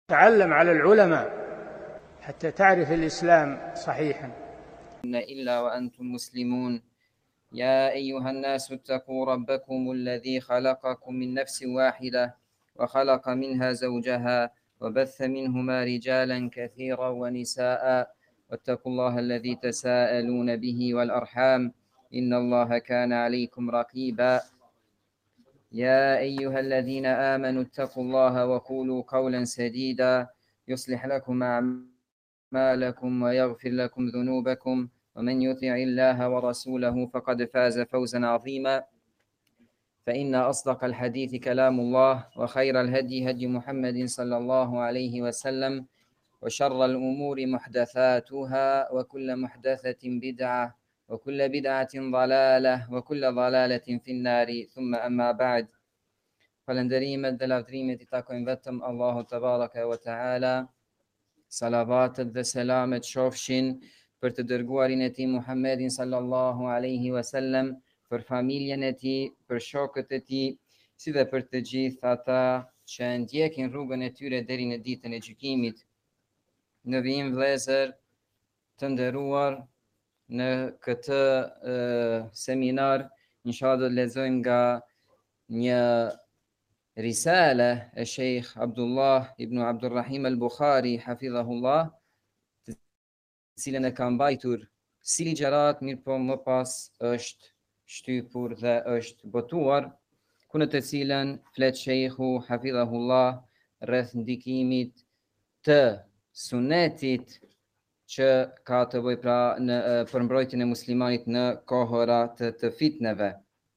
تعلم على العلماء حتى تعرف الإسلام صحيحا. إلا وأنتم مسلمون. يا أيها الناس اتقوا ربكم الذي خلقكم من نفس واحدة وخلق منها زوجها وبث منهما رجالا كثيرا ونساء، واتقوا الله الذي تساءلون به والأرحام إن الله كان عليكم رقيبا. يا أيها الذين آمنوا اتقوا الله وقولوا قولا سديدا يصلح لكم أعمالكم ويغفر لكم ذنوبكم، ومن يطع الله ورسوله فقد فاز فوزا عظيما. فإن أصدق الحديث كلام الله، وخير الهدي هدي محمد صلى الله عليه وسلم، وشر الأمور محدثاتها، وكل محدثة بدعة، وكل بدعة ضلالة، وكل ضلالة في النار. ثم أما بعد. Falënderimet dhe lavdrimet i takojnë vetëm Allahu te baraka ve teala. Salavatet dhe selamet shofshin për të dërguarin e tij Muhammedin sallallahu alaihi wasallam, për familjen e tij, për shokët e tij, si dhe për të gjithë ata që ndjekin rrugën e tyre deri në ditën e gjykimit. Në vijim vëllezër të nderuar, në këtë seminar inshallah do të lexojmë nga një risale e Sheikh Abdullah ibn Abdurrahim al-Bukhari hafidhahullah, të cilën e ka mbajtur si ligjërat, mirë po më pas është shtypur dhe është botuar, ku në të cilën flet Sheikhu hafidhahullah rreth ndikimit të sunetit që ka të bëjë pra në përmbrojtjen e muslimanit në kohëra të fitneve.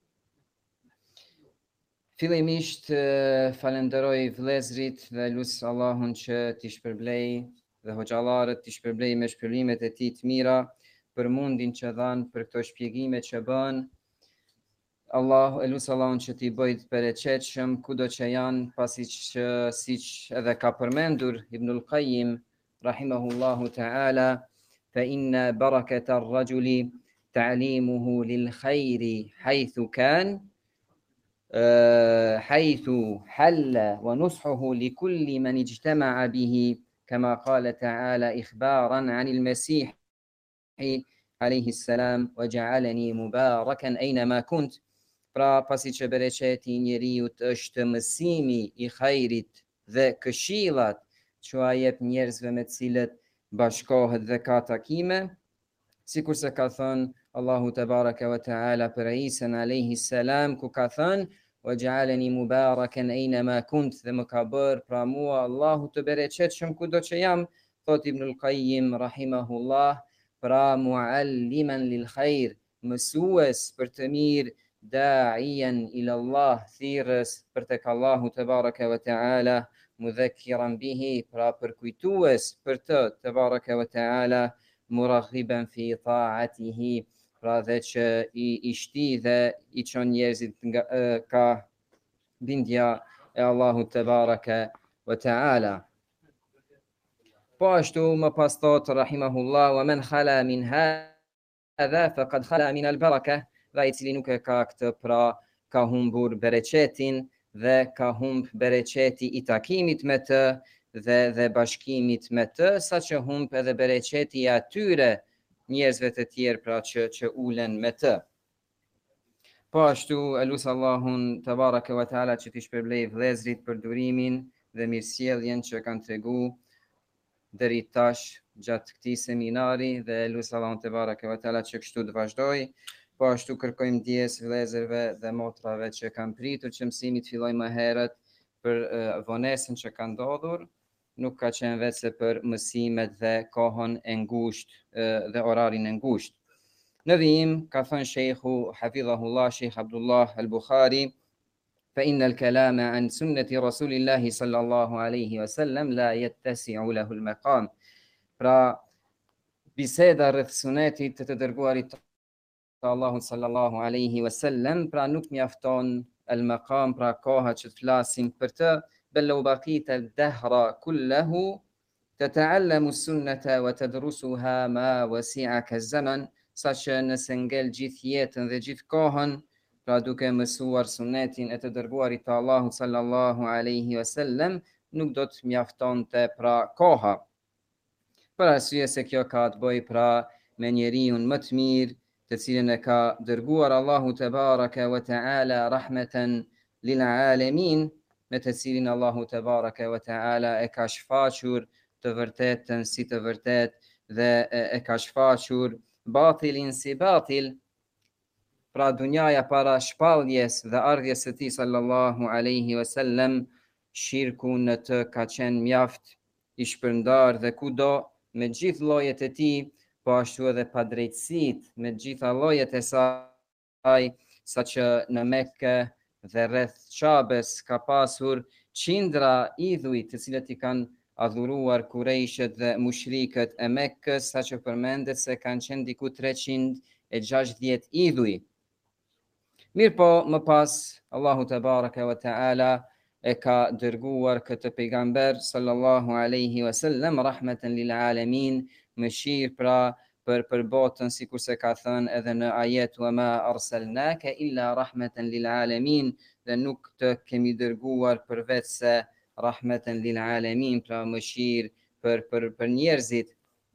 Fillimisht falenderoj vëllezrit dhe lut Allahun që t'i shpërblej dhe hoxhallarët t'i shpërblej me shpërblimet e tij të mira për mundin që dhan për këto shpjegime që bën. Lut Allahun që t'i bëj të bereqetshëm kudo që janë, pasi që siç edhe ka përmendur Ibnul Qayyim rahimahullahu ta'ala, fa inna barakata ar-rajuli ta'limuhu lil khairi haythu kan حيث حل ونصحه لكل من اجتمع به، كما قال تعالى إخبارا عن المسيح عليه السلام وجعلني مباركا أينما كنت. Pra pasi që bereqeti i njeriut është mësimi i khairit dhe këshillat që ai jep njerëzve me të cilët bashkohet dhe ka takime, sikur se ka thënë Allahu te baraka ve teala për Isa alayhi salam, ku ka thënë وَجَعَلَنِي مُبَارَكًا أَيْنَمَا كُنْتُ, dhe më ka bërë pra mua Allahu të bereqetshëm kudo që jam. Thot Ibnul Qayyim rahimahullah, pra mualliman lil khair, mësues për të mirë, da'iyan ila Allah, thirrës për tek Allahu te baraka ve teala, mudhakkiran bihi, pra përkujtues për të te baraka ve teala, muraghiban fi ta'atihi, pra dhe që i shti dhe i çon njerëzit nga ka bindja e Allahut te baraka ve teala. Po ashtu më pas thot rahimahullah, wa man khala min hadha faqad khala min al-baraka, dhe i cili nuk e ka këtë pra ka humbur bereqetin dhe ka humb bereqeti i takimit me të dhe bashkimit me të, sa që humb edhe bereqeti i atyre njerëzve të tjerë pra që ulen me të. Po ashtu elus Allahun te baraka ve teala që t'i shpërblej vëllezrit për durimin dhe mirësjelljen që kanë tregu deri tash gjatë këtij seminari, dhe elus Allahun te baraka ve teala që kështu të vazhdoj. Po ashtu kërkojmë ndjes vëllezërve dhe motrave që kanë pritur që mësimi të fillojë më herët për vonesën që ka ndodhur, nuk ka qenë vetëse për mësimet dhe kohën e ngushtë dhe orarin e ngushtë. Në vijim ka thënë Sheikhu hafidhahullah, Sheikh Abdullah al-Bukhari, fa inna al-kalama an sunnati rasulillahi sallallahu alaihi wasallam la yattasi'u lahu al-maqam. Pra biseda rreth sunetit të dërguarit të Allahut sallallahu alaihi wasallam, pra nuk mjafton al-maqam, pra koha që të flasim për të. بل لو بقيت الدهر كله تتعلم السنة وتدرسها ما وسعك الزمن, sa që nëse ngel gjithë jetën dhe gjithë kohën, pra duke mësuar sunetin e të dërguarit të Allahut sallallahu alaihi wasallam, nuk do të mjaftonte pra koha. Për arsye se kjo ka të bëjë pra me njeriun më të mirë, të cilin e ka dërguar Allahu te baraka wa taala rahmeten lil alamin, me të cilin Allahu te baraka wa taala e ka shfaqur të vërtetën si të vërtet dhe e ka shfaqur batilin si batil, pra dunjaja para shpalljes dhe ardhjes së tij sallallahu alaihi wasallam, shirku në të ka qenë mjaft i shpërndar dhe kudo me gjithë llojet e tij, po ashtu edhe padrejtësitë me gjitha llojet e saj, saqë në Mekë dhe rreth Qabes ka pasur qindra idhuj të cilët i kanë adhuruar Kurejshet dhe mushrikët e Mekkës, saqë përmendet se kanë qenë diku 360 idhuj. Mirë po, më pas, Allahu te baraka wa taala e ka dërguar këtë pejgamber sallallahu alaihi wasallam rahmeten lil alamin, mëshirë pra për botën, sikur se ka thënë edhe në ajet wa ma arsalnaka illa rahmeten lil alamin, dhe nuk të kemi dërguar përveç se rahmeten lil alamin, pra mëshirë për njerëzit.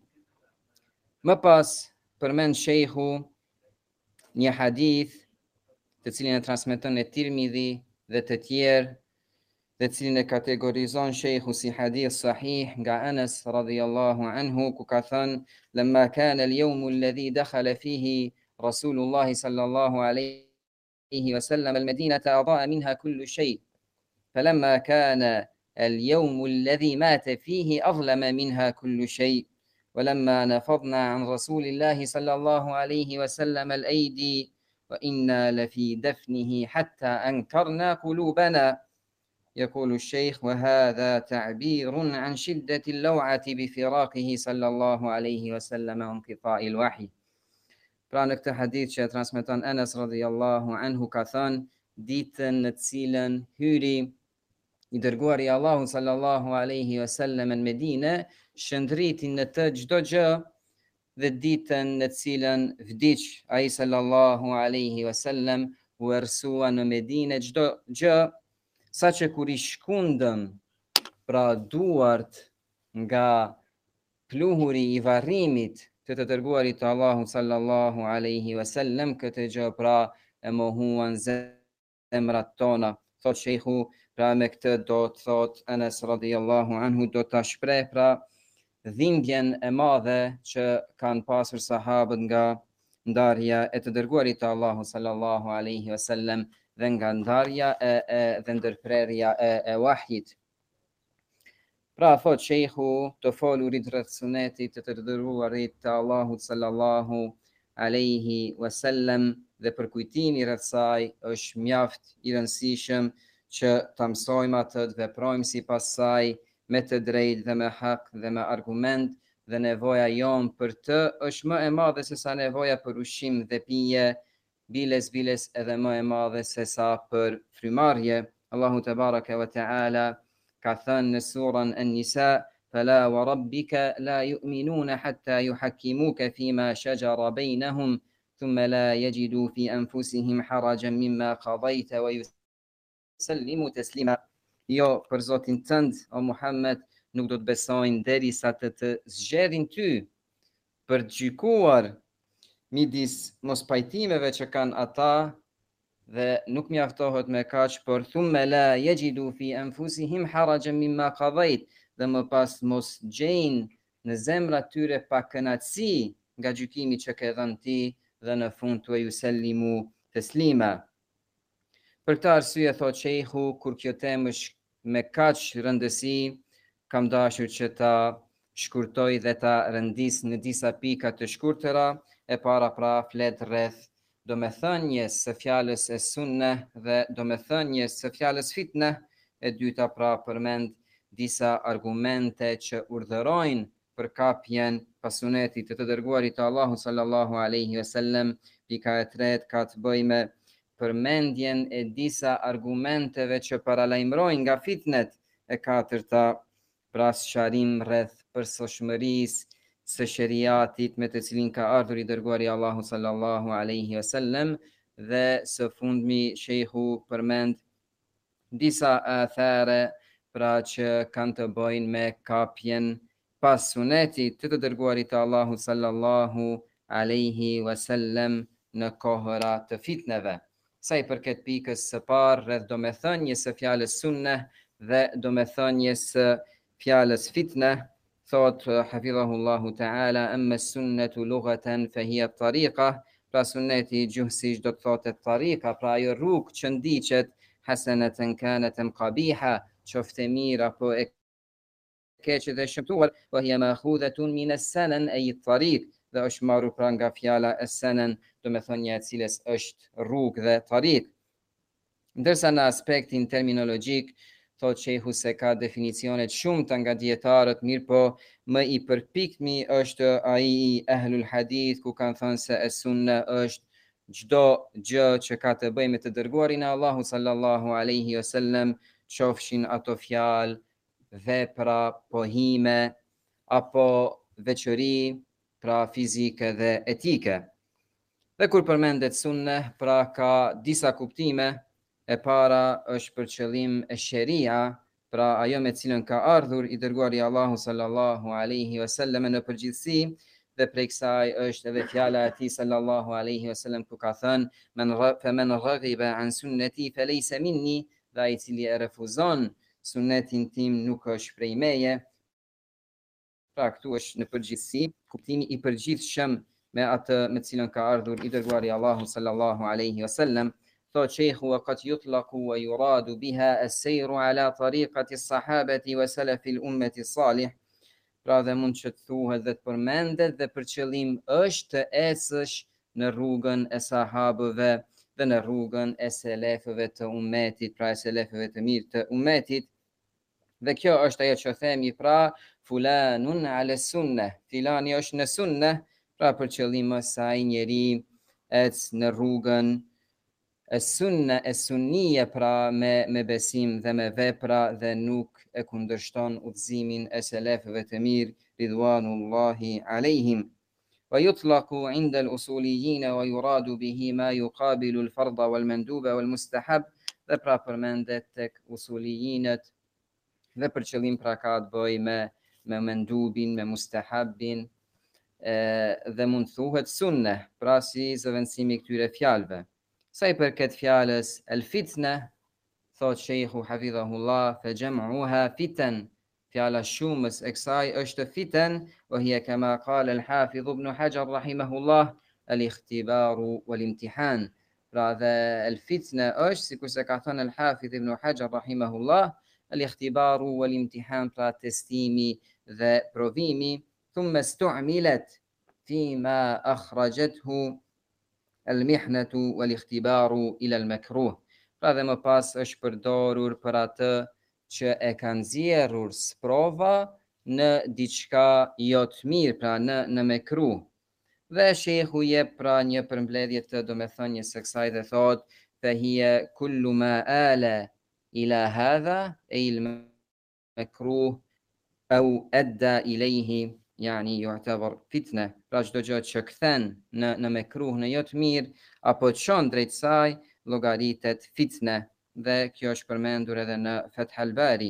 Më pas përmend shejhu një hadith të cilin e transmeton e Tirmidhi dhe të tjerë, dhe cilin e kategorizon shejhu si hadith sahih nga Anas radhiyallahu anhu, ku ka thënë: "Lamma kana al-yawm alladhi dakhala fihi Rasulullah sallallahu alayhi wa sallam al-Madinata adaa minha kullu shay, falamma kana اليوم الذي مات فيه أظلم منها كل شيء ولما نفضنا عن رسول الله صلى الله عليه وسلم الأيدي وإنا لفي دفنه حتى أنكرنا قلوبنا." يقول الشيخ: وهذا تعبير عن شدة اللوعة بفراقه صلى الله عليه وسلم وانقطاع الوحي. Pra në këtë hadith që transmeton Anas radhiyallahu anhu, ka thënë: ditën në cilën hyri i dërguari Allahu sallallahu alaihi wasallam në Medinë, shëndriti në të çdo gjë, dhe ditën në cilën vdiq ai sallallahu alaihi wasallam, u ersua në Medinë çdo gjë, saqë kur i shkundëm pra duart nga pluhuri i varrimit të dërguarit të Allahu sallallahu alaihi wasallam, këtë gjë pra e mohuan zemrat tona. Thot shejhu, pra me këtë do të thot Anas radhiyallahu anhu, do ta shpreh pra dhimbjen e madhe që kanë pasur sahabët nga ndarja e të dërguarit të Allahu sallallahu alaihi wasallam dhe nga ndarja dhe ndërprerja e wahjit. Pra thot shejhu, të folurit rreth sunetit të dërguarit të Allahut sallallahu alaihi wasallam dhe për kujtimi rreth saj është mjaft i rëndësishëm që ta mësojmë atë, të veprojmë sipas saj me të drejtë dhe me hak dhe me argument, dhe nevoja jonë për të është më e madhe se sa nevoja për ushqim dhe pije, biles edhe më e madhe se sa për frymarrje. Allahu te baraka wa taala ka thënë në surën An-Nisa: "Fala wa rabbika la yu'minuna hatta yuhakkimuka fima shajara bainahum thumma la yajidu fi anfusihim harajan mimma qadayta wa yusallimu taslima." Jo, për Zotin tënd, o Muhammed, nuk do të besojnë derisa të zgjedhin ty për të gjykuar midis mospajtimeve që kanë ata, dhe nuk mjaftohet me kaq, por thumma la yajidu fi anfusihim harajan mimma qadayt, dhe më pas mos gjejnë në zemrat tyre pa kënaqësi nga gjykimi që ke dhënë ti, dhe në fund të yusallimu taslima. Për këtë arsye, thot shejhu, kur kjo temë është me kaq rëndësi, kam dashur që ta shkurtoj dhe ta rëndis në disa pika të shkurtëra. E para pra flet rreth domethënies së fjalës e sunne dhe domethënies së fjalës fitne. E dyta pra përmend disa argumente që urdhërojnë për kapjen pas sunetit të dërguarit të Allahu sallallahu alaihi wasallam. Pika e tretë ka të bëjë me përmendjen e disa argumenteve që paralajmërojnë nga fitnet. E katërta pra sqarim rreth përsosmërisë së sheriatit me të cilin ka ardhur i dërguari Allahu sallallahu alaihi wasallam, dhe së fundmi shejhu përmend disa athare pra që kanë të bëjnë me kapjen pas sunetit të dërguarit të Allahut sallallahu alaihi wasallam në kohëra të fitneve. Sa i përket pikës së parë rreth domethënies së fjalës sunne dhe domethënies së fjalës fitne, thot hafidhahullahu ta'ala, amma sunnatu lughatan fa hiya tariqa, pra sunneti gjuhësisht do të thotë tariqa, pra ajo rrugë që ndiqet, hasanatan kanat am qabiha, qoftë mirë apo e keqe dhe shëmtuar, wa hiya ma'khudhatun min as-sanan ay at-tariq, dhe është marrur pra nga fjala as-sanan, domethënia e cilës është rrugë dhe tariq. Ndërsa në aspektin terminologjik, thot shehu se ka definicionet shumëta nga dietarët, mirë po më i përpiktmi është ai i ahlul hadith, ku kanë thënë se as-sunna është çdo gjë që ka të bëjë me të dërguarin e Allahut sallallahu alaihi wasallam, qofshin ato fjalë, vepra, pohime apo veçori, pra fizike dhe etike. Dhe kur përmendet sunne, pra ka disa kuptime. E para është për qëllim e sheria, pra ajo me cilën ka ardhur i dërguari Allahu sallallahu alaihi wasallam në përgjithësi, dhe prej kësaj është edhe fjala e tij sallallahu alaihi wasallam ku ka thënë men raghiba an sunnati falaysa minni, dhe ai i cili e refuzon sunnetin tim nuk është prej meje. Pra këtu është në përgjithësi kuptimi i përgjithshëm me atë me cilën ka ardhur i dërguari Allahu sallallahu alaihi wasallam. Thot sheikhu, وقد يطلق ويراد بها السير على طريقة الصحابة وسلف الأمة الصالح. Pra dhe mund që të thuhet dhe të përmendet dhe për qëllim është të ecësh në rrugën e sahabëve dhe në rrugën e selefëve të ummetit, pra e selefëve të mirë të ummetit. Dhe kjo është ajo që themi, pra fulanun ala sunne, filani është në sunne, pra për qëllim është ai njeri ecë në rrugën sunne e sunnie, pra me besim dhe me vepra, dhe nuk e kundërshton udhëzimin e selefëve të mirë ridwanullahi alejhim. Wa yutlaqu 'inda al-usuliyyin wa yuradu bihi ma yuqabilu al-fardha wal-manduba wal-mustahab, dhe pra përmendet tek usulijinët dhe për qëllim pra ka të bëjë me mendubin, me mustahabin, dhe mund thuhet sunne, pra si zëvendësimi këtyre fjalëve. Sa i përket fjalës el-fitne, thot sheikhu hafidhahullah, fa jam'uha fitan, fjala shumës e kësaj është fiten, wa hiya kama qala al-hafidh ibn Hajar rahimahullah, al-ikhtibaru wal-imtihan. Pra dhe el-fitne është, sikur se ka thënë al-hafidh ibn Hajar rahimahullah, al-ikhtibaru wal-imtihan, pra testimi dhe provimi, thumma stu'milat fima akhrajathu al-mihnatu wal-ikhtibaru ila al-makruh. Pra dhe më pas është përdorur për atë që e kanë nxjerrur sprova në diçka jo të mirë, pra në mekruh. Dhe shehu jep pra një përmbledhje të domethënies së kësaj dhe thot fa hiya kullu ma ala ila hadha ay al-makruh au adda ilayhi, yani yu'tabar fitne. Pra çdo gjë që kthen në mekruh, në jo të mirë, apo çon drejt saj, llogaritet fitne, dhe kjo është përmendur edhe në Fath al-Bari.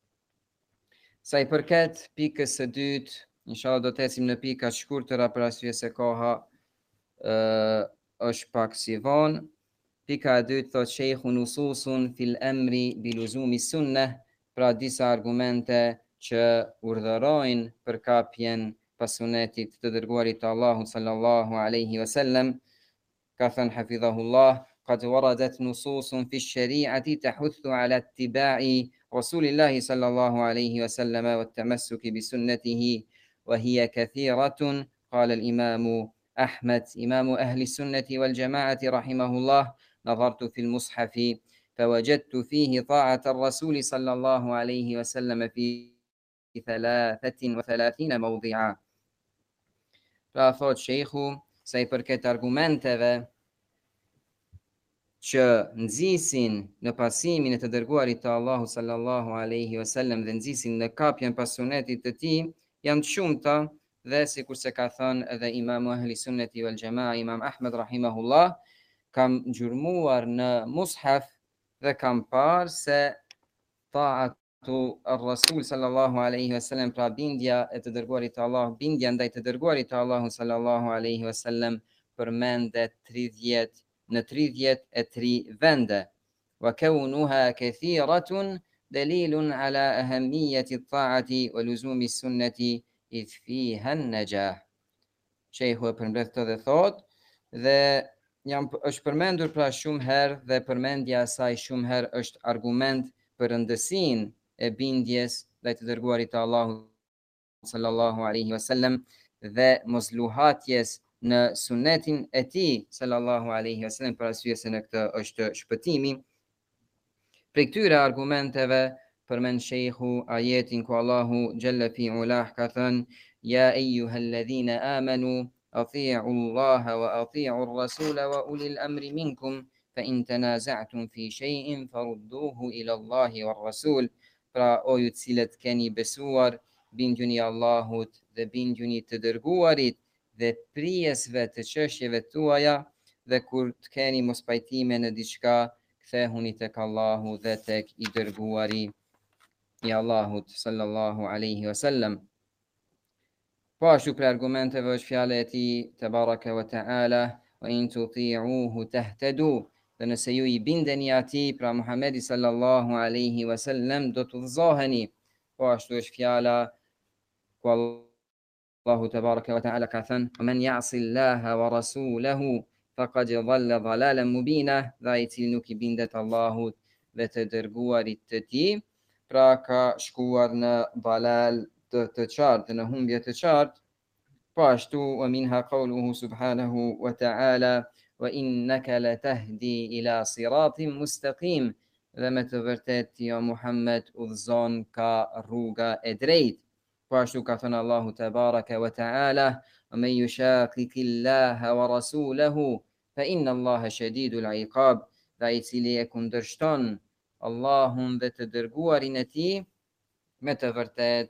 Sa i përket pikës së dytë, inshallah do të ecim në pika të shkurtëra për arsye se koha është pak si vonë. Pika e dytë thot sheikhu nususun fil amri bi luzumi sunnah, pra disa argumente që urdhërojnë për kapjen pas sunetit të dërguarit të Allahut sallallahu alaihi wasallam. Ka thënë hafidhahullah, qad waradat nususun fi ash-shari'ati tahuthu ala ittiba'i rasulillahi sallallahu alaihi wasallam wa at-tamassuki bi sunnatihi wa hiya kathiratun. Qala al-imam Ahmad, imam ahli sunnati wal jama'ati rahimahullah, نظرت في المصحف فوجدت فيه طاعة الرسول صلى الله عليه وسلم في 33 موضعا. Pra thot sheikhu, sa i përket argumenteve që nxisin në pasimin e të dërguarit të Allahut sallallahu alaihi wasallam dhe nxisin në kapjen pas sunetit të tij, janë të shumta, dhe sikur se ka thënë edhe imamu ahli sunneti wal jamaa Imam Ahmed rahimahullah, kam gjurmuar në mushaf dhe kam parë se ta'at الرسول صلى الله عليه وسلم pra bindja e të dërguarit të Allah, bindja ndaj të dërguarit të Allahu sallallahu alaihi wasallam përmendet 30 në 33 vende. وكونها كثيرة دليل على أهمية الطاعة ولزوم السنة إذ فيها النجاح. Shehu e përmbledh këtë dhe thot, dhe është përmendur pra shumë herë dhe përmendja e saj shumë herë është argument për rëndësinë e bindjes ndaj të dërguarit të Allahut sallallahu alaihi wasallam dhe mosluhatjes në sunetin e tij sallallahu alaihi wasallam, për arsye se në këtë është shpëtimi. Prej këtyre argumenteve përmend shehu ajetin ku Allahu xhalla fi ulah ka thënë: Ya ayyuhalladhina amanu ati'u Allaha wa ati'u ar-rasula wa ulil amri minkum fa in tanaza'tum fi shay'in farudduhu ila Allahi war-rasul. Pra, o ju të cilët keni besuar, binduni Allahut dhe binduni të dërguarit dhe prijesve të çështjeve tuaja, dhe kur të keni mos pajtime në diçka, kthehuni tek Allahu dhe tek i dërguari i Allahut sallallahu alaihi wasallam. Po ashtu për argumenteve është fjala e tij tebaraka wa taala, wa in tuti'uhu tahtadu, dhe nëse ju i bindeni atij, pra Muhamedi sallallahu alaihi wasallam, do të udhëzoheni. Po ashtu është fjala ku Allahu tebaraka wa taala ka thënë: "Wa man ya'si Allaha wa rasulahu faqad dhalla dhalalan mubina", dhe ai i cili nuk i bindet Allahut dhe të dërguarit të tij, pra ka shkuar në dalal të qartë, në humbje të qartë. Po ashtu wa minha qawluhu subhanahu wa ta'ala: "Wa innaka latahdi ila siratin mustaqim", dhe me të vërtetë ti o Muhammed udhëzon ka rruga e drejtë. Po ashtu ka thënë Allahu tebaraka wa ta'ala: "Wa man yushaqiqillaha wa rasulahu fa inna Allaha shadidul iqab", dhe ai i cili e kundërshton Allahun dhe të dërguarin e tij, me të vërtetë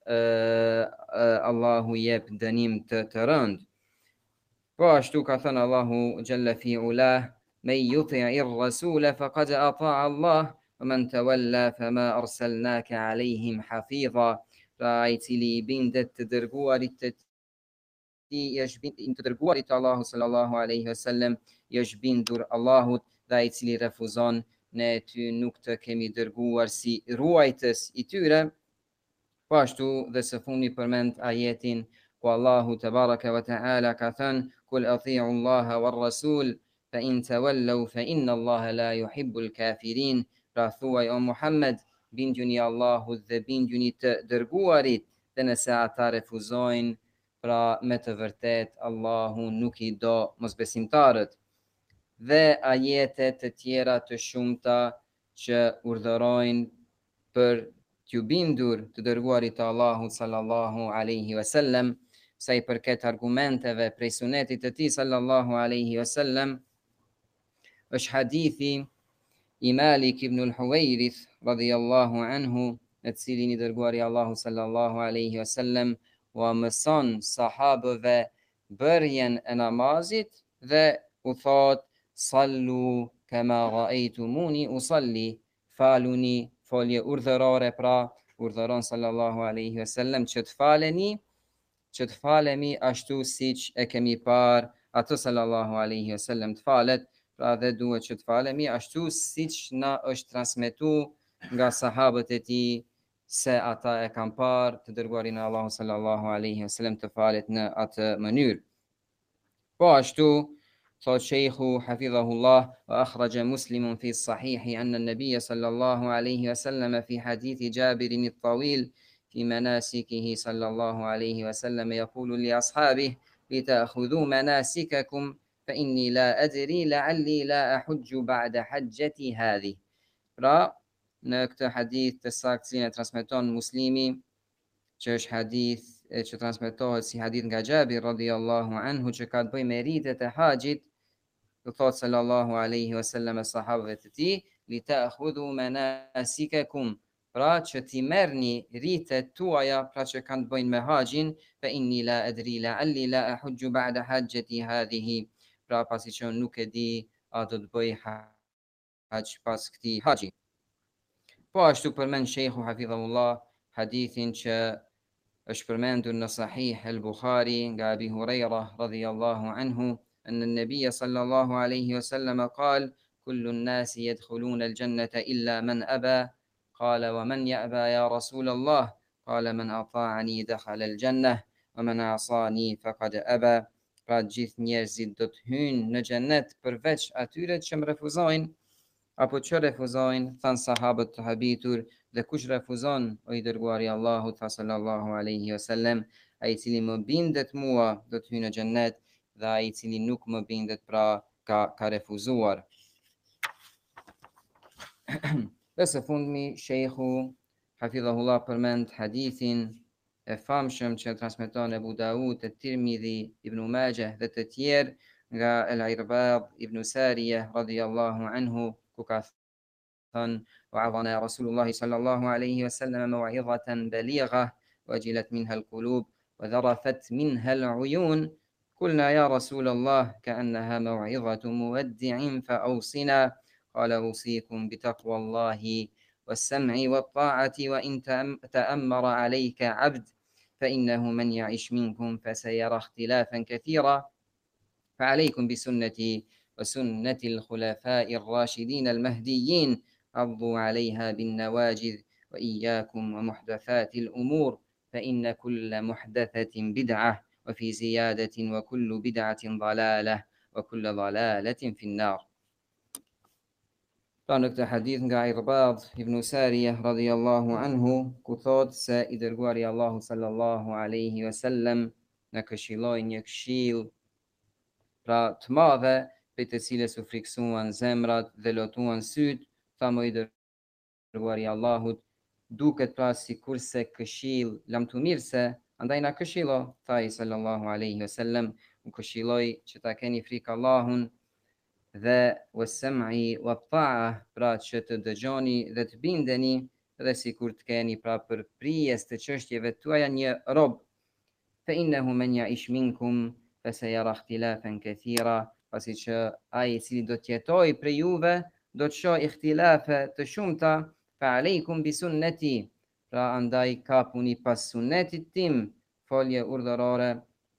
Allahu jep dënim të rënd. Po ashtu ka thënë Allahu xhalla fi ulah: "Men yuti'ir rasula faqad ata'a Allah wa man tawalla fama arsalnaka alaihim hafiza", pra ai i cili i bindet të dërguarit të tij të dërguarit të Allahut sallallahu alaihi wasallam, është bindur Allahut, dhe ai i cili refuzon, ne ty nuk të kemi dërguar si ruajtës i tyre. Po ashtu dhe së fundi përmend ajetin ku Allahu tebaraka wa taala ka thënë: "Kul ati'u Allaha war rasul fa in tawallaw fa inna Allaha la yuhibbul kafirin", pra thuaj o Muhammed, binduni Allahut dhe binduni të dërguarit, dhe nëse ata refuzojnë, pra me të vërtet Allahu nuk i do mosbesimtarët. Dhe ajetet të tjera të shumta që urdhërojnë për t'ju bindur të dërguarit të Allahut sallallahu alaihi wasallam. Sa i përket argumenteve prej sunetit të tij sallallahu alaihi wasallam, është hadithi i Malik ibn al-Huwairith radhiyallahu anhu, në të cilin i dërguari Allahu sallallahu alaihi wasallam wa mëson sahabëve bërjen e namazit dhe u thot: "Sallu kama ra'aytumuni usalli", faluni, folje urdhërore, pra urdhëron sallallahu alaihi wasallam që të falemi ashtu siç e kemi par atë sallallahu alaihi wasallam të falet, pra dhe duhet që të falemi ashtu siç na është transmetuar nga sahabët e tij se ata e kanë par të dërguarin e Allahut sallallahu alaihi wasallam të falet në atë mënyrë. Po ashtu thot sheikhu hafidhahullah: "Wa akhraja Muslimun fi sahihi anna an-nabiy sallallahu alaihi wasallam fi hadithi Jabir at-tawil في مناسكه صلى الله عليه وسلم يقول لأصحابه: لتأخذوا مناسككم فإني لا أدري لعلي لا أحج بعد حجتي هذه". Pra, në këtë hadith të saktë që e transmeton Muslimi, që është hadith që transmetohet si hadith nga Jabir radhiyallahu anhu, që ka të bëjë me ritet e haxhit, do thot sallallahu alaihi wasallam e sahabëve të tij: "Litakhudhu manasikakum", pra që ti merrni ritet tuaja, pra që kanë të bëjnë me haxhin, fa inni la adri la'alli la ahujju ba'da hajjati hadhihi, pra pasi që nuk e di a do të bëj haxh pas këtij haxhi. پاشتو پرمن شيخ حفظه الله حديث أشبرمان دون صحيح البخاري أبي هريرة رضي الله عنه أن النبي صلى الله عليه وسلم قال: كل الناس يدخلون الجنة إلا من أبى. قال: ومن يأبى يا رسول الله؟ قال: من أطاعني دخل الجنة ومن عصاني فقد أبى. Pra gjithë njerëzit do të hynë në xhenet përveç atyre që më refuzojnë. Apo që refuzojnë, thanë sahabët të habitur, dhe kush refuzon, o i dërguari i Allahut, tha sallallahu alaihi wasallam, ai i cili më bindet mua do të hyjë në xhennet, dhe ai i cili nuk më bindet pra ka refuzuar. Dhe së fundmi, sheikhu hafidhahullah përmend hadithin e famshëm që transmeton Abu Daud, Tirmidhi, Ibn Majah dhe të tjerë nga Al-Irbad ibn Sariyah radiyallahu anhu, ku ka thënë: وعظنا رسول الله صلى الله عليه وسلم موعظة بليغة وجلت منها القلوب وذرفت منها العيون. قلنا يا رسول الله كأنها موعظة مودع فأوصنا. قال: أوصيكم بتقوى الله والسمع والطاعة وإن تأمر عليك عبد، فإنه من يعش منكم فسيرى اختلافا كثيرا، فعليكم بسنتي وسنة الخلفاء الراشدين المهديين، عضوا عليها بالنواجذ، وإياكم ومحدثات الأمور، فإن كل محدثة بدعة، وفي زيادة وكل بدعة ضلالة، وكل ضلالة في النار. Pra në këtë hadith nga Irbad ibn Sariyah radhiyallahu anhu, ku thot se i dërguari Allahu sallallahu alaihi wasallam na këshilloi një këshill pra të madhe, për të cilës u friksuan zemrat dhe lotuan syt. Tha më i dërguari i Allahut, duket pra sikur se këshill lamtumirse, andaj na këshillo, tha i sallallahu alaihi wasallam, u këshilloi që ta keni frikë Allahun dhe was-sam'i wat-ta'a, pra që të dëgjoni dhe të bindeni, dhe sikur të keni pra përprijes të çështjeve tuaja një rob. Fa innahu man ya'ish minkum fasayara ikhtilafan kathira, pasi që ai i cili do të jetojë prej juve do të shohë ikhtilafe të shumta. Fa aleikum bi sunnati, pra andaj kapuni pas sunnetit tim, folje urdhërore,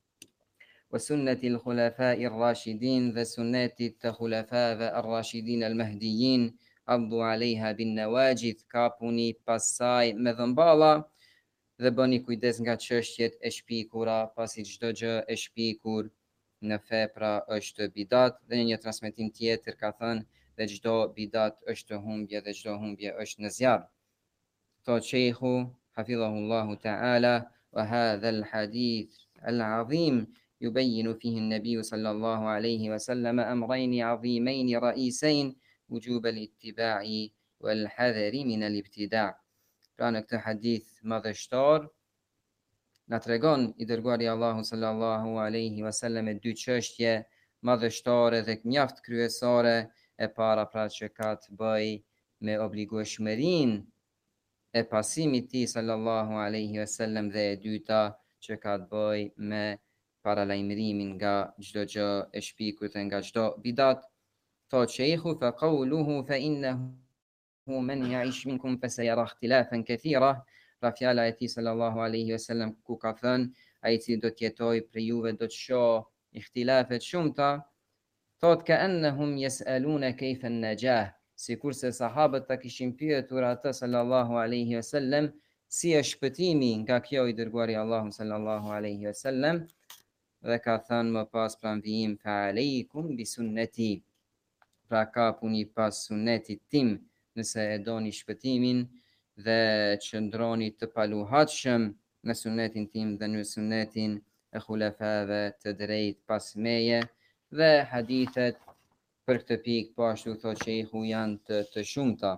وسنة الخلفاء الراشدين ذا سنة الخلفاء الراشدين المهديين، عضوا عليها بالنواجذ، كابوني pasaj me dhëmballa dhe bëni kujdes nga çështjet e shpikura, pasi çdo gjë e shpikur në fe pra është bidat. Dhe në një transmetim tjetër ka thënë: dhe çdo bidat është humbje dhe çdo humbje është në zjarr. Thot sheikhu hafidhahullahu ta'ala: wa hadha al-hadith al-azim يبين فيه النبي صلى الله عليه وسلم أمرين عظيمين رئيسين: وجوب الاتباع والحذر من الابتداع. Pra në këtë hadith madhështor na tregon i dërguari Allahu sallallahu alaihi wasallam dy çështje madhështore dhe mjaft kryesore. E para pra që ka të bëj me obligueshmërinë e pasimit të tij sallallahu alaihi wasallam, dhe e dyta që ka të bëj me paralajmërimin nga çdo gjë e shpikur dhe nga çdo bidat. Thot sheikhu: fa qawluhu fa innahu man ya'ish minkum fasayara ikhtilafan kathira, pra fjala e tij sallallahu alaihi wasallam ku ka thënë ai i cili do të jetojë prej juve do të shohë ikhtilafe të shumta. Thot: ka'annahum yas'aluna kayfa an-najah, sikur se sahabët ta kishin pyetur atë sallallahu alaihi wasallam si është shpëtimi nga kjo i dërguari Allahu sallallahu alaihi wasallam. Dhe ka thënë më pas pranvijim: fa aleikum bi sunneti, pra kapuni pas sunnetit tim nëse e doni shpëtimin, dhe qëndroni të paluhatshëm në sunnetin tim dhe në sunnetin e khulafave të drejt pas meje. Dhe hadithet për këtë pikë po ashtu thot sheikhu janë të shumta.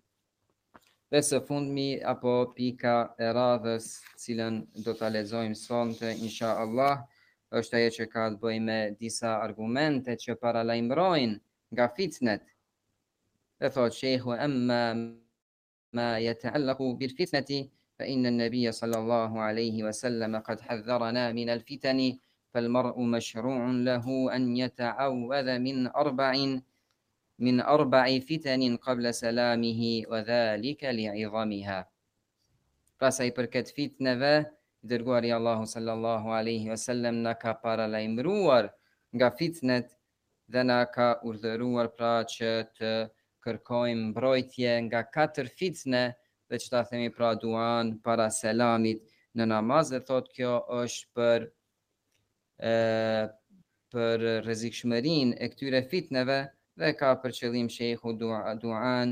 Dhe së fundmi apo pika e radhës cilën do ta lexojmë sonte insha Allah është ajo që ka të bëjë me disa argumente që paralajmërojnë nga fitnet. Dhe thot sheikhu: amma ma yata'allaqu bil fitnati fa inna an-nabiy sallallahu alayhi wa sallam qad hadharana min al-fitani فالمرء مشروع له أن يتعوذ من أربع: من 4 فتن قبل سلامه وذلك لعظمها. Pra sa I përket fitneve, I dërguari Allahu sallallahu alaihi wasallam na ka paralajmëruar nga fitnet dhe na ka urdhëruar pra që të kërkojmë mbrojtje nga 4 fitne, dhe që ta themi pra duan para selamit në namaz, dhe thot kjo është për rrezikshmërinë e këtyre fitneve, dhe ka për qëllim shehu duan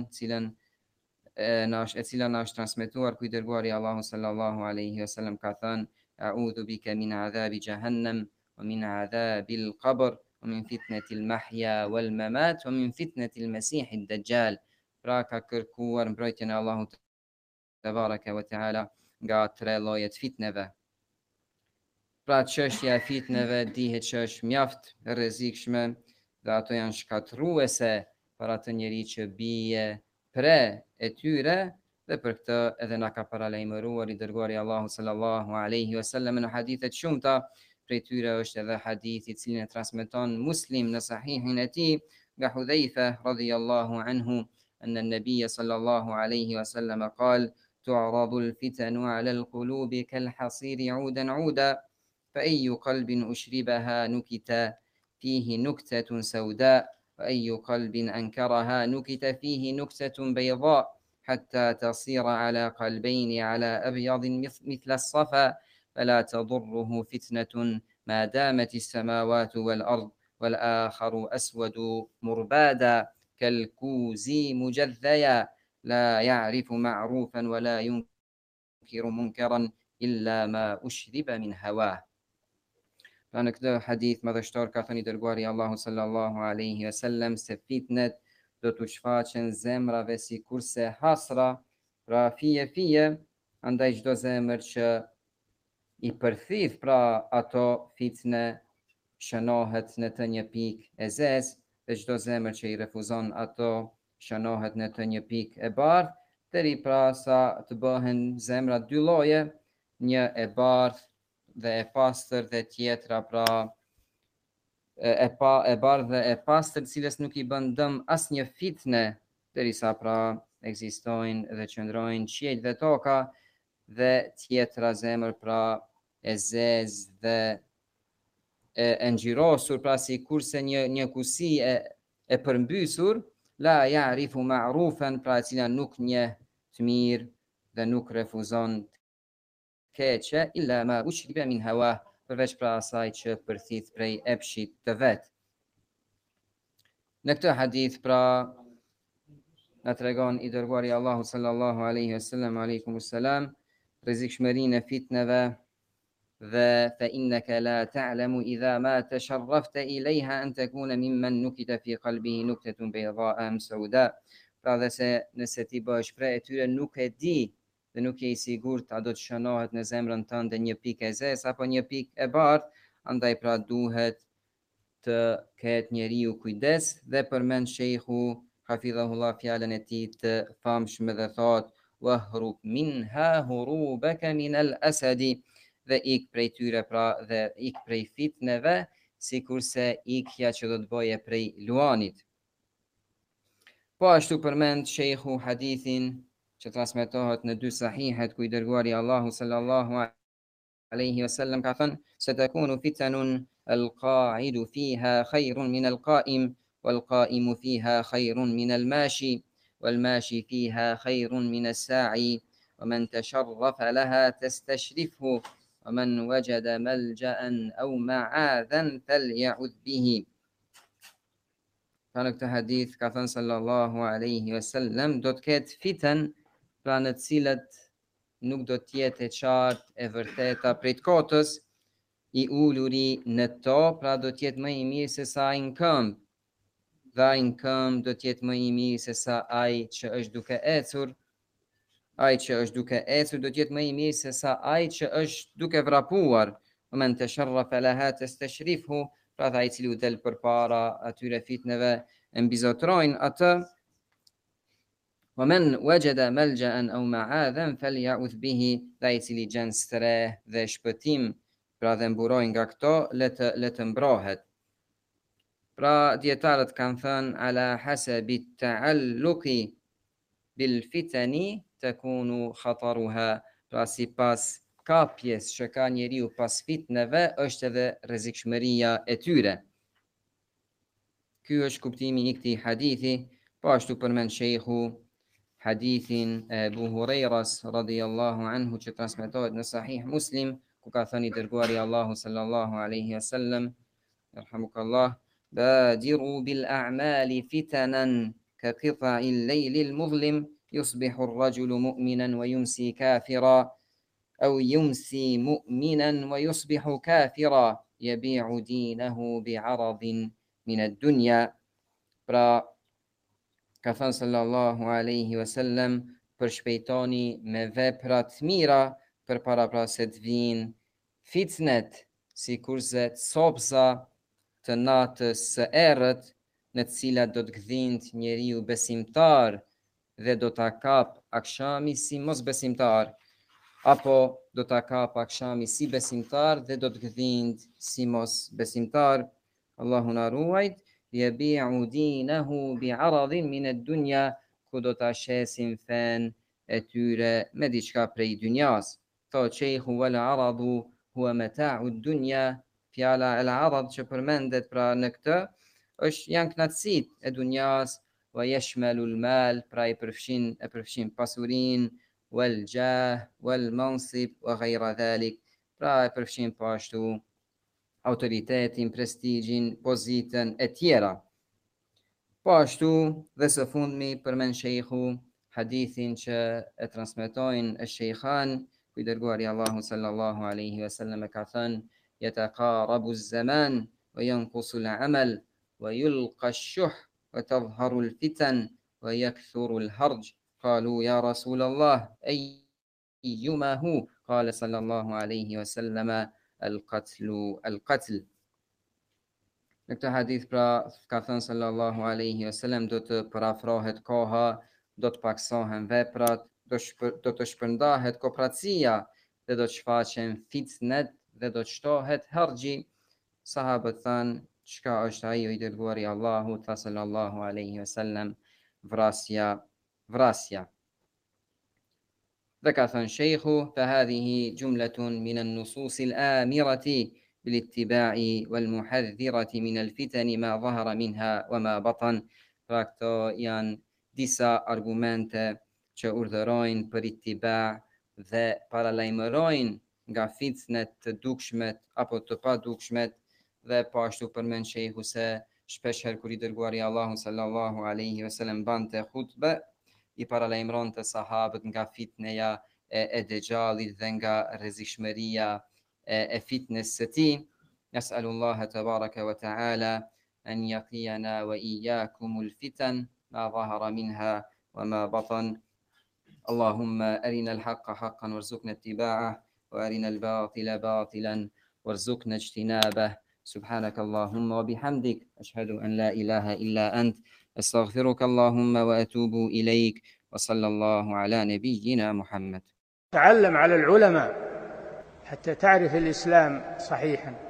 e cila na është transmetuar ku I dërguari Allahu sallallahu alaihi wasallam ka thënë: A'udhu bika min adhabi jahannam wa min adhabi al-qabr wa min fitnati al-mahya wal-mamat wa min fitnati al-masih ad-dajjal. Pra ka kërkuar mbrojtjen e Allahut tebaraka wa taala nga 3 llojet fitneve. Pra çështja e fitneve dihet që është mjaft e rrezikshme dhe ato janë shkatërruese për atë njeri që bie pre e tyre, dhe për këtë edhe na ka paralajmëruar I dërguari Allahu sallallahu alaihi wasallam në hadithe të shumta. Prej tyre është edhe hadithi I cilin e transmeton Muslim në sahihin e tij nga Hudhaifa radhiyallahu anhu أن النبي صلى الله عليه وسلم قال: تعرض الفتن على القلوب كالحصير عودا عودا، فأي قلب أشربها نكت فيه نكتة سوداء، وأي قلب أنكرها نكت فيه نكتة بيضاء، حتى تصير على قلبين على أبيض مثل الصفا، فلا تضره فتنة ما دامت السماوات والأرض، والآخر أسود مربادا كالكوز مجذيا، لا يعرف معروفا ولا ينكر منكرا إلا ما أشرب من هواه. Pra në këtë hadith madhështor ka thënë I dërguari Allahu sallallahu alaihi wasallam se fitnet do t'u shfaqen zemrave si kurse hasra, pra fije, andaj çdo zemër që I përthith pra ato fitne shënohet në të një pikë e zezë, dhe çdo zemër që I refuzon ato shënohet në të një pikë e bardhë, deri pra sa të bëhen zemra 2 lloje, një e bardhë dhe e pastër dhe tjetra pra e bardhë dhe e pastër, cilës nuk I bën dëm asnjë fitne, derisa pra ekzistojnë dhe qëndrojnë qiell dhe toka, dhe tjetra zemër pra e zezë dhe e ngjirosur, pra si kurse një kusi e përmbysur, la ya'rifu ma'rufan, pra e cila nuk njeh të mirë dhe nuk refuzon keqe, illa ma ushriba min hawa, përveç pra asaj që përthith prej epshit të vet. Në këtë hadith pra na tregon I dërguari Allahu sallallahu alaihi wasallam alaykumus salam rrezikshmërinë e fitneve dhe fa innaka la ta'lamu idha ma tasharrafta ilayha an takuna mimman nukita fi qalbihi nuktatun bayda'a sauda. Pra dhe se nëse ti bësh prej e tyre nuk e di dhe nuk je I sigurt a do të shënohet në zemrën tënde një pikë e zezë apo një pikë e bardhë, andaj pra duhet të ketë njeriu kujdes, dhe përmend shehu hafidhahullah fjalën e tij të famshme dhe thot: wahrub minha hurubaka min al-asadi, dhe ik prej tyre pra dhe ik prej fitneve sikurse ikja që do të bëje prej luanit. Po ashtu përmend shehu hadithin që transmetohet në 2 sahihet ku I dërguari Allahu sallallahu alaihi wasallam ka thënë: satakunu fitanun al-qa'idu fiha khayrun min al-qa'im wal-qa'imu fiha khayrun min al-mashi wal-mashi fiha khayrun min as-sa'i wa man tasharrafa laha tastashrifhu wa man wajada malja'an aw ma'adhan falya'udh bihi. Pra në këtë hadith ka thënë sallallahu alaihi wasallam do të ketë fitën pra në të cilët nuk do t'jetë e qartë e vërteta prej të kotës, I uluri në to, pra do t'jetë më I mirë se sa ai në këmbë, dhe ai në këmbë do t'jetë më I mirë se sa ai që është duke ecur, ai që është duke ecur do t'jetë më I mirë se sa ai që është duke vrapuar, men tasharrafa laha tastashrifhu, pra ai I cili u del përpara atyre fitneve e mbizotrojnë atë. ومن وجد ملجأ أو معاذا فليعوذ به, dhe ai I cili gjen streh dhe shpëtim, pra dhe mburoj nga këto, le të mbrohet. Pra djetarët kanë thënë ala hasabi ta'alluqi bil fitani takunu khataruha, pra si pas kapjes që ka njeriu pas fitneve është edhe rrezikshmëria e tyre. Ky është kuptimi i këtij hadithi. Po ashtu përmend shehu hadithin e Abu Hurajras radhiyallahu anhu që transmetohet në Sahih Muslim, ku ka thënë i dërguari Allahu sallallahu alaihi wasallam, yarhamukallah, badiru bil a'mali fitanan ka qita'il laylil muzlim yusbihu ar-rajulu mu'minan wa yumsi kafira aw yumsi mu'minan wa yusbihu kafira yabi'u dinahu bi'aradin min ad-dunya. Pra ka thënë sallallahu alaihi wasallam, përshpejtoni me vepra të mira përpara pra se të vinë fitnet, sikurse copsa të natës së errët, në të cilat do të gdhinë njeriu besimtar dhe do ta kap akshami si mosbesimtar, apo do ta kap akshami si besimtar dhe do të gdhinë si mosbesimtar. Allahu na ruajt. Yabi'u dinahu bi'aradin min ad-dunya, ku do ta shesin fen e tyre me diçka prej dynjas. Thot shehu wal aradu huwa mata'u ad-dunya, fjala el arad që përmendet pra në këtë është janë knatësitë e dunjas, wa yashmalu al-mal, pra e përfshin pasurinë, wal jah wal mansib wa ghayra dhalik, pra e përfshin po ashtu autoritetin, prestigjin, pozitën e tjera. Po ashtu dhe së fundmi përmend shehu hadithin që e transmetojnë e shejkhan, ku i dërguari Allahu sallallahu alaihi wasallam ka thënë, yataqarabu az-zaman wa yanqusu al-amal wa yulqa ash-shuh wa tadhharu al-fitan wa yakthuru al-harj. Qalu ya Rasul Allah, ayyuma hu? Qala sallallahu alaihi wasallam, al-qatl. Në këtë hadith pra ka thënë sallallahu alaihi wasallam, do të parafrohet koha, do të paksohen veprat, do të shpërndahet kopratësia dhe do të shfaqen fitnet dhe do të shtohet harxhi. Sahabët thanë, çka është ai i dërguari Allahu? Tha sallallahu alaihi wasallam, vrasja. Dhe ka thënë shehu, fahadhihi jumlatun min an-nusus al-amirati بالاتباع والمحذرة من الفتن ما ظهر منها وما بطن. Pra këto janë disa argumente që urdhërojnë për ittiba dhe paralajmërojnë nga fitnet të dukshmet apo të padukshmet. Dhe po ashtu përmend shehu se shpesh herë kur i dërguari Allahu sallallahu alaihi wasallam bante hutbe, i paralajmëronte sahabët nga fitneja e dexhallit dhe nga rrezikshmëria e fitnes së tij. Nas'alullaha tabaraka wa ta'ala an yaqiyana wa iyyakumul fitan ma zahara minha wa ma batan. Allahumma arina al-haqqa haqqan warzuqna ittiba'ah wa arina al-batila batilan warzuqna ijtinabah. سبحانك اللهم وبحمدك أشهد أن لا إله إلا أنت أستغفرك اللهم وأتوب إليك وصلى الله على نبينا محمد. تعلم على العلماء حتى تعرف الإسلام صحيحا.